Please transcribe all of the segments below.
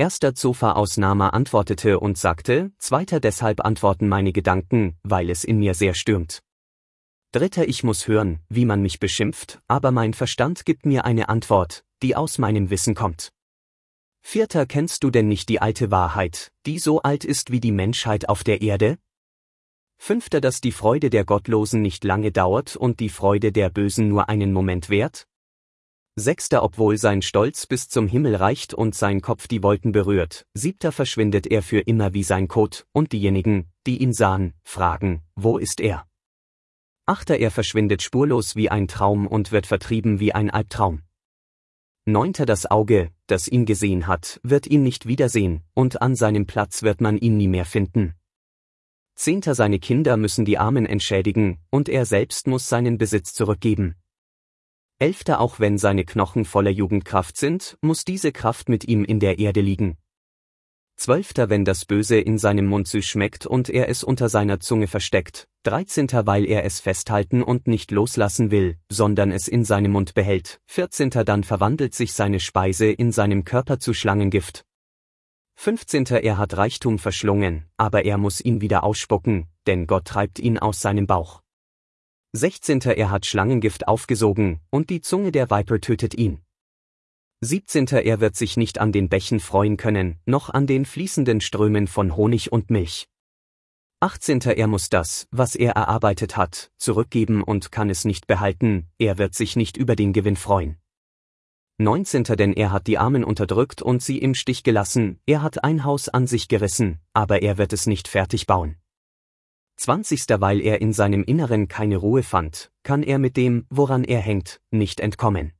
Erster Zophar aus Nama antwortete und sagte, Zweiter deshalb antworten meine Gedanken, weil es in mir sehr stürmt. Dritter ich muss hören, wie man mich beschimpft, aber mein Verstand gibt mir eine Antwort, die aus meinem Wissen kommt. Vierter kennst du denn nicht die alte Wahrheit, die so alt ist wie die Menschheit auf der Erde? Fünfter, dass die Freude der Gottlosen nicht lange dauert und die Freude der Bösen nur einen Moment währt? Sechster, obwohl sein Stolz bis zum Himmel reicht und sein Kopf die Wolken berührt, siebter verschwindet er für immer wie sein Kot, und diejenigen, die ihn sahen, fragen, wo ist er? Achter, er verschwindet spurlos wie ein Traum und wird vertrieben wie ein Albtraum. Neunter, das Auge, das ihn gesehen hat, wird ihn nicht wiedersehen, und an seinem Platz wird man ihn nie mehr finden. Zehnter, seine Kinder müssen die Armen entschädigen, und er selbst muss seinen Besitz zurückgeben. Elfter, auch wenn seine Knochen voller Jugendkraft sind, muss diese Kraft mit ihm in der Erde liegen. Zwölfter, wenn das Böse in seinem Mund süß schmeckt und er es unter seiner Zunge versteckt. 13. weil er es festhalten und nicht loslassen will, sondern es in seinem Mund behält. 14. dann verwandelt sich seine Speise in seinem Körper zu Schlangengift. 15. er hat Reichtum verschlungen, aber er muss ihn wieder ausspucken, denn Gott treibt ihn aus seinem Bauch. 16. er hat Schlangengift aufgesogen, und die Zunge der Viper tötet ihn. 17. er wird sich nicht an den Bächen freuen können, noch an den fließenden Strömen von Honig und Milch. 18. er muss das, was er erarbeitet hat, zurückgeben und kann es nicht behalten, er wird sich nicht über den Gewinn freuen. 19. denn er hat die Armen unterdrückt und sie im Stich gelassen, er hat ein Haus an sich gerissen, aber er wird es nicht fertig bauen. 20. weil er in seinem Inneren keine Ruhe fand, kann er mit dem, woran er hängt, nicht entkommen.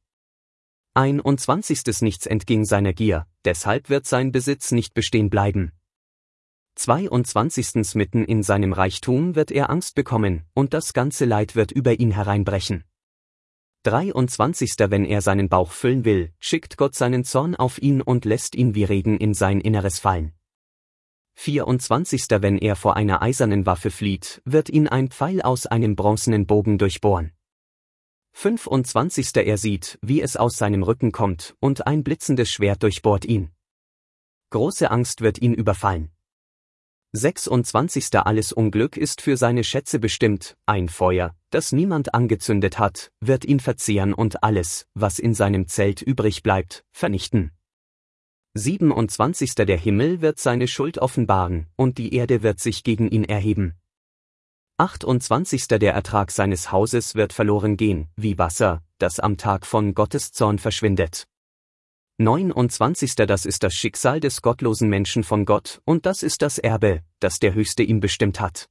21. nichts entging seiner Gier, deshalb wird sein Besitz nicht bestehen bleiben. 22. mitten in seinem Reichtum wird er Angst bekommen, und das ganze Leid wird über ihn hereinbrechen. 23. wenn er seinen Bauch füllen will, schickt Gott seinen Zorn auf ihn und lässt ihn wie Regen in sein Inneres fallen. 24. wenn er vor einer eisernen Waffe flieht, wird ihn ein Pfeil aus einem bronzenen Bogen durchbohren. 25. er sieht, wie es aus seinem Rücken kommt, und ein blitzendes Schwert durchbohrt ihn. Große Angst wird ihn überfallen. 26. alles Unglück ist für seine Schätze bestimmt, ein Feuer, das niemand angezündet hat, wird ihn verzehren und alles, was in seinem Zelt übrig bleibt, vernichten. 27. der Himmel wird seine Schuld offenbaren, und die Erde wird sich gegen ihn erheben. 28. der Ertrag seines Hauses wird verloren gehen, wie Wasser, das am Tag von Gottes Zorn verschwindet. 29. das ist das Schicksal des gottlosen Menschen von Gott, und das ist das Erbe, das der Höchste ihm bestimmt hat.